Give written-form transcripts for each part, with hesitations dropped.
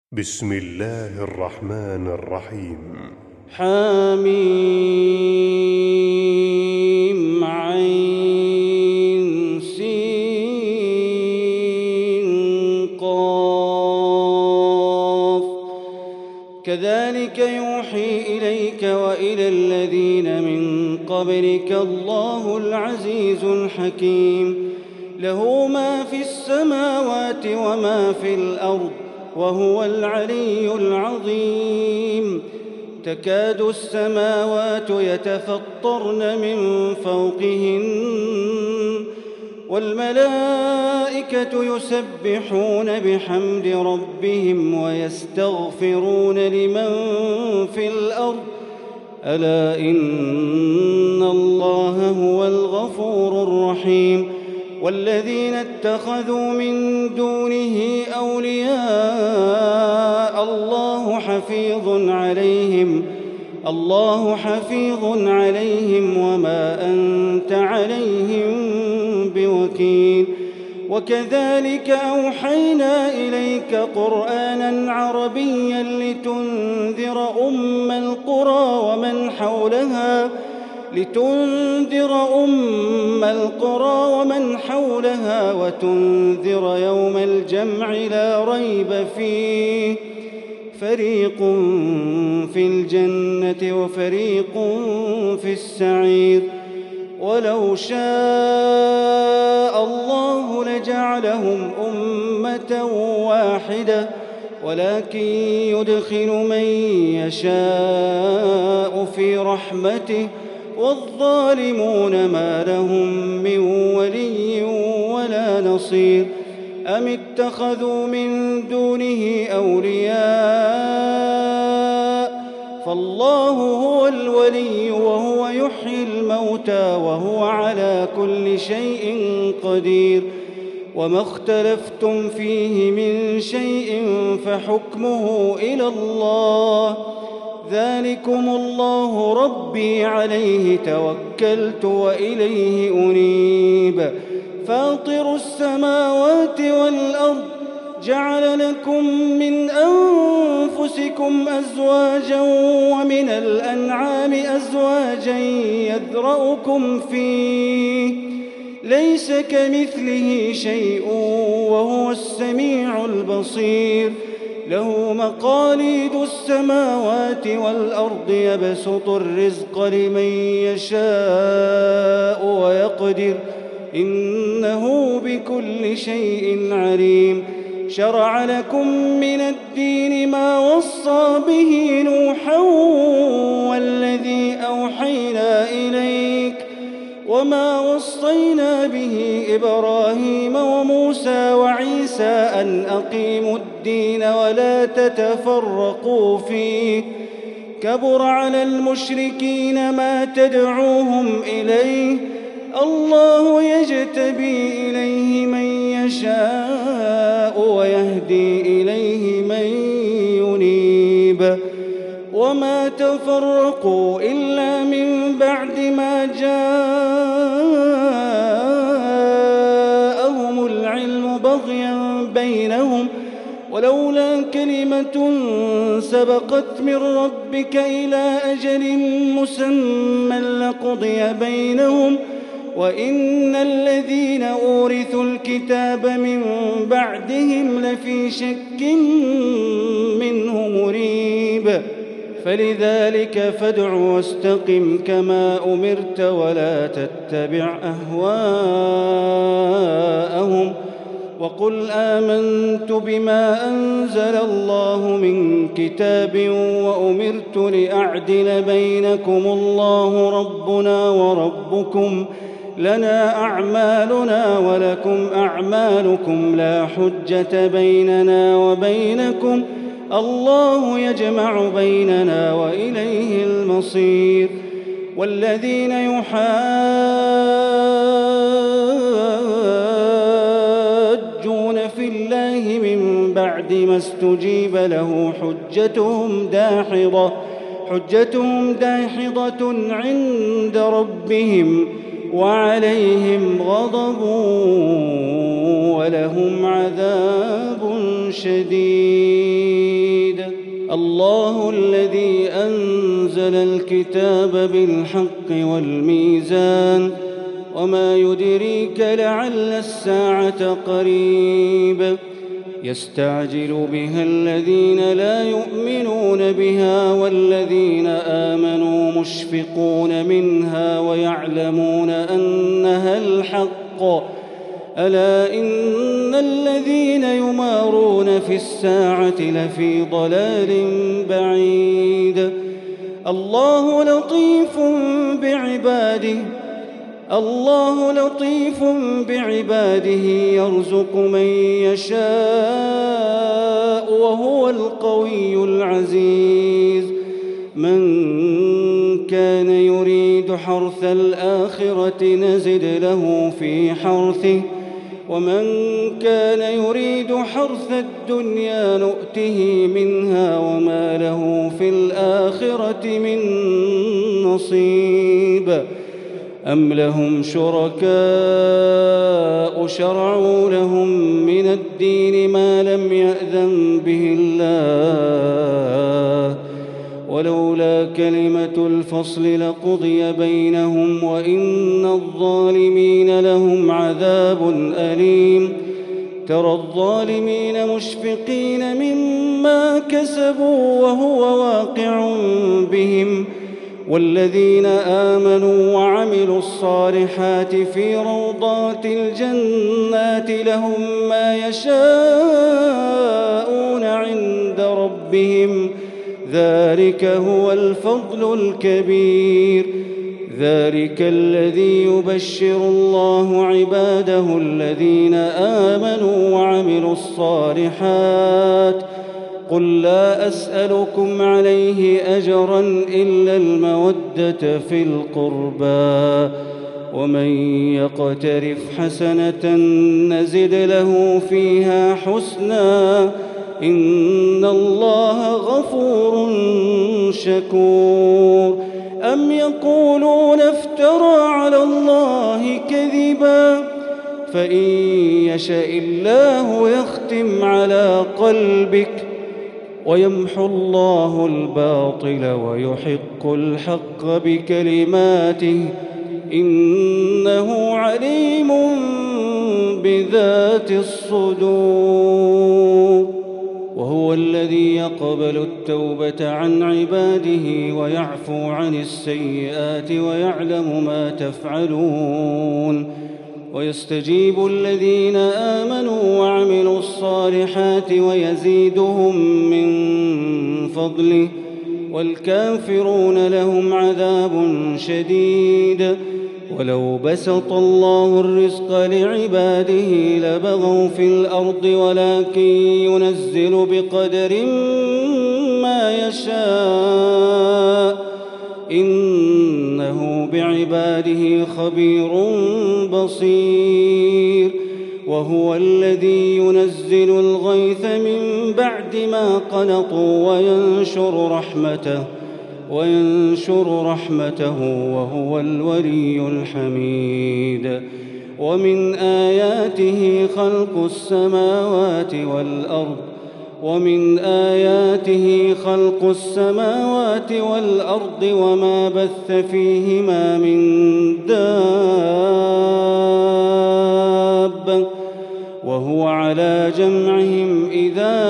بسم الله الرحمن الرحيم. حميم عين سين قاف كذلك يوحي إليك وإلى الذين من قبلك الله العزيز الحكيم له ما في السماوات وما في الأرض وهو العلي العظيم تكاد السماوات يتفطرن من فوقهن والملائكة يسبحون بحمد ربهم ويستغفرون لمن في الأرض ألا إن الله هو الغفور الرحيم والذين اتخذوا من دونه أولياء الله حفيظ عليهم وما أنت عليهم بوكيل وكذلك أوحينا إليك قرآنا عربيا لتنذر أم القرى ومن حولها وتنذر يوم الجمع لا ريب فيه فريق في الجنة وفريق في السعير ولو شاء الله لجعلهم أمة واحدة ولكن يدخل من يشاء في رحمته والظالمون ما لهم من ولي ولا نصير أم اتخذوا من دونه أولياء فالله هو الولي وهو يحيي الموتى وهو على كل شيء قدير وما اختلفتم فيه من شيء فحكمه إلى الله ذلكم الله ربي عليه توكلت وإليه أنيب فاطر السماوات والأرض جعل لكم من أنفسكم أزواجا ومن الأنعام أزواجا يذرأكم فيه ليس كمثله شيء وهو السميع البصير له مقاليد السماوات والأرض يبسط الرزق لمن يشاء ويقدر إنه بكل شيء عليم شرع لكم من الدين ما وصى به نوحا والذي أوحينا إليك وما وصينا به إبراهيم وموسى وعيسى أن أقيموا الدين ولا تتفرقوا فيه كبر على المشركين ما تدعوهم إليه الله يجتبي إليه من يشاء ويهدي إليه من ينيب وما تفرقوا إلا من بعد ما جاءهم العلم بغيا بينهم ولولا كلمة سبقت من ربك إلى أجل مسمى لقضي بينهم وإن الذين أورثوا الكتاب من بعدهم لفي شك منه مريب فلذلك فادع واستقم كما أمرت ولا تتبع أهواءهم وقل آمنت بما أنزل الله من كتاب وأمرت لأعدل بينكم الله ربنا وربكم لنا أعمالنا ولكم أعمالكم لا حجة بيننا وبينكم الله يجمع بيننا وإليه المصير والذين يحاجون في الله من بعد ما استجيب له حجتهم داحضة عند ربهم وعليهم غضب ولهم عذاب شديد. الله الذي أنزل الكتاب بالحق والميزان وما يدريك لعل الساعة قريب يستعجل بها الذين لا يؤمنون بها والذين آمنوا مشفقون منها ويعلمون أنها الحق ألا إن الذين يمارون في الساعة لفي ضلال بعيد الله لطيف بعباده يرزق من يشاء وهو القوي العزيز من كان يريد حرث الآخرة نزد له في حرثه ومن كان يريد حرث الدنيا نؤته منها وما له في الآخرة من نصيب أم لهم شركاء شرعوا لهم من الدين ما لم يأذن به الله ولولا كلمة الفصل لقضي بينهم وإن الظالمين لهم عذاب أليم ترى الظالمين مشفقين مما كسبوا وهو واقع بهم والذين آمنوا وعملوا الصالحات في روضات الجنات لهم ما يشاءون عند ربهم ذلك هو الفضل الكبير ذلك الذي يبشر الله عباده الذين آمنوا وعملوا الصالحات قل لا أسألكم عليه أجرا إلا المودة في القربى ومن يقترف حسنة نزد له فيها حسنا إن الله غفور شكور أم يقولون افترى على الله كذبا فإن يشاء الله يختم على قلبك ويمحو الله الباطل ويحق الحق بكلماته إنه عليم بذات الصدور وهو الذي يقبل التوبة عن عباده ويعفو عن السيئات ويعلم ما تفعلون ويستجيب الذين آمنوا وعملوا الصالحات ويزيدهم من فضله والكافرون لهم عذاب شديد ولو بسط الله الرزق لعباده لبغوا في الأرض ولكن ينزل بقدر ما يشاء إنه بعباده خبير بصير وهو الذي ينزل الغيث من بعد ما قنطوا وينشر رحمته وهو الولي الحميد ومن آياته خلق السماوات والأرض وما بث فيهما من دابة وهو على جمعهم إذا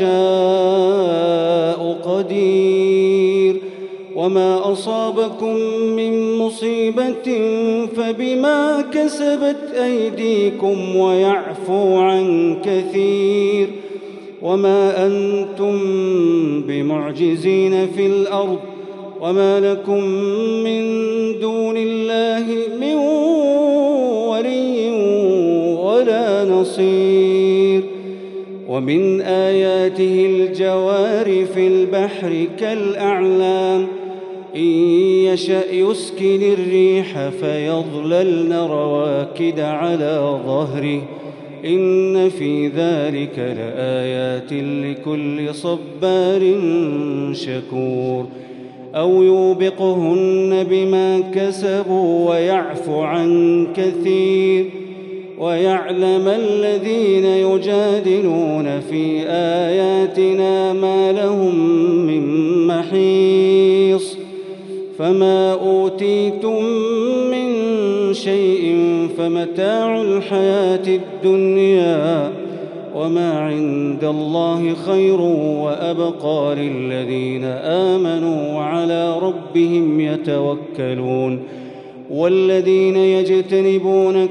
يشاء قدير وما أصابكم من مصيبة فبما كسبت أيديكم ويعفو عن كثير وما أنتم بمعجزين في الأرض وما لكم من دون الله من ولي ولا نصير ومن آياته الجوار في البحر كالأعلام إن يشأ يسكن الريح فيظللن رواكد على ظهره إن في ذلك لآيات لكل صبار شكور أو يوبقهن بما كسبوا ويعفو عن كثير ويعلم الذين يجادلون في آياتنا ما لهم من محيص. فما أوتيتم من شيء فمتاع الحياة الدنيا وما عند الله خير وأبقى للذين آمنوا وعلى ربهم يتوكلون. والذين يجتنبون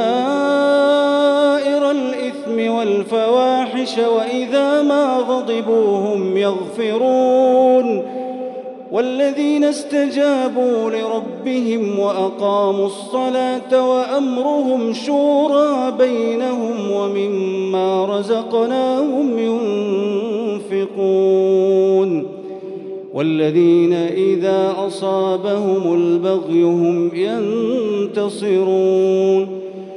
كبائر الإثم والفواحش وإذا ما غضبوا هم يغفرون. والذين استجابوا لربهم وأقاموا الصلاة وأمرهم شورى بينهم ومما رزقناهم ينفقون. والذين إذا أصابهم البغي هم ينتصرون.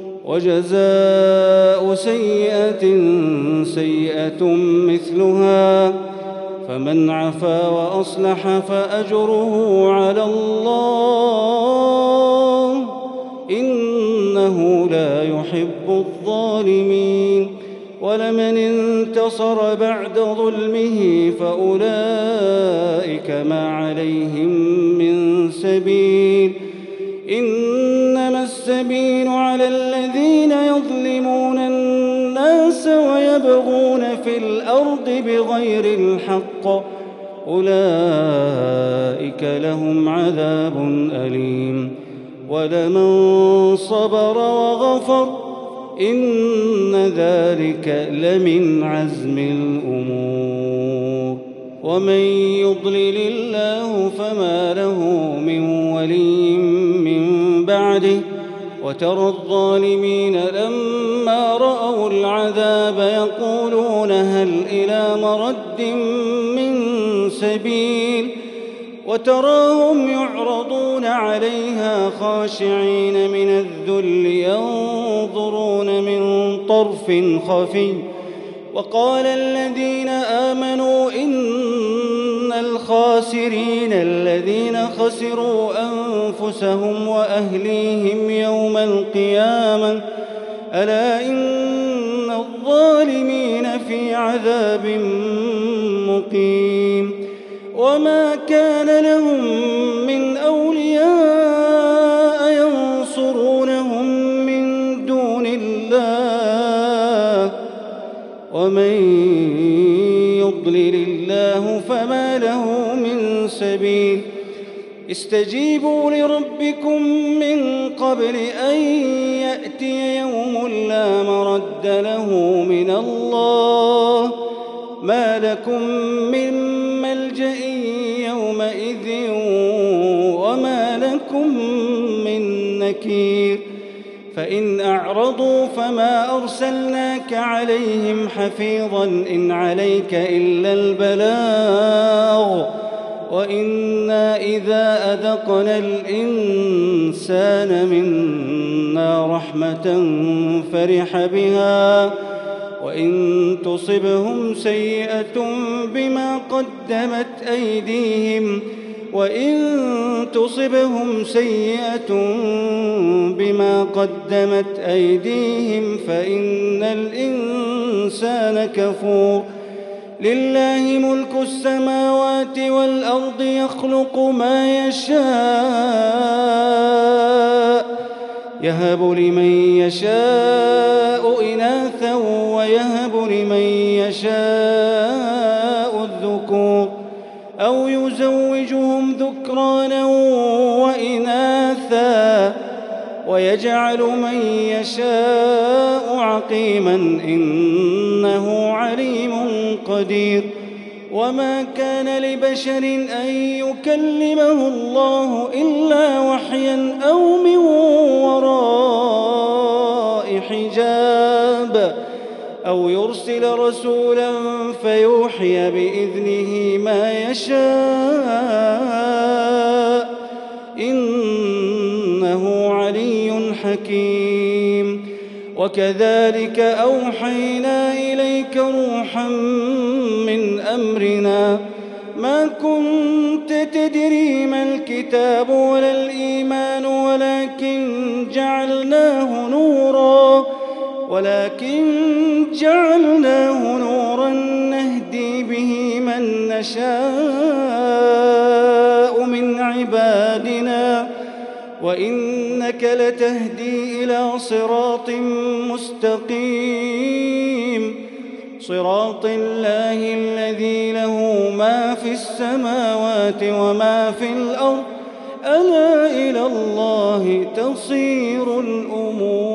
وجزاء سيئة سيئة مثلها فمن عفا وأصلح فأجره على الله إنه لا يحب الظالمين. ولمن انتصر بعد ظلمه فأولئك ما عليهم من سبيل. إنما السبيل على الذين يظلمون الناس ويبغون في الأرض بغير الحق أولئك لهم عذاب أليم. ولمن صبر وغفر إن ذلك لمن عزم الأمور. ومن يضلل الله فما له من ولي من بعده. وترى الظالمين لما رأوا العذاب يقولون هل إلى مرد من سبيل. وتراهم يعرضون عليها خاشعين من الذل ينظرون من طرف خفي. وقال الذين آمنوا إن الخاسرين الذين خسروا أنفسهم وأهليهم يوم القيامة ألا إن الظالمين في عذاب مقيم. وما كان لهم من أولياء ينصرونهم من دون الله ومن يضلل الله فما له من سبيل. استجيبوا لربكم من قبل أن يأتي يوم لا مرد له من الله ما لكم من ملجأ يومئذ وما لكم من نكير. فإن أعرضوا فما أرسلناك عليهم حفيظا إن عليك إلا البلاغ وإنا إذا أذقنا الإنسان منا رحمة فرح بها وإن تصبهم سيئة بما قدمت أيديهم فإن الإنسان كفور. لله ملك السماوات والأرض يخلق ما يشاء يهب لمن يشاء إناثا ويهب لمن يشاء الذكور أو يزوجهم ذكرانا وإناثا ويجعل من يشاء عقيما إنه عليم قدير. وما كان لبشر أن يكلمه الله إلا وحيا أو من وراء حجاب أو يرسل رسولا فيوحي بإذنه ما يشاء إنه علي حكيم. وكذلك أوحينا إليك روحا من أمرنا ما كنت تدري ما الكتاب ولا الإيمان ولكن جعلناه نورا ولكن جعلناه نورا نهدي به من نشاء من عبادنا وإنك لتهدي إلى صراط مستقيم صراط الله الذي له ما في السماوات وما في الأرض ألا إلى الله تصير الأمور.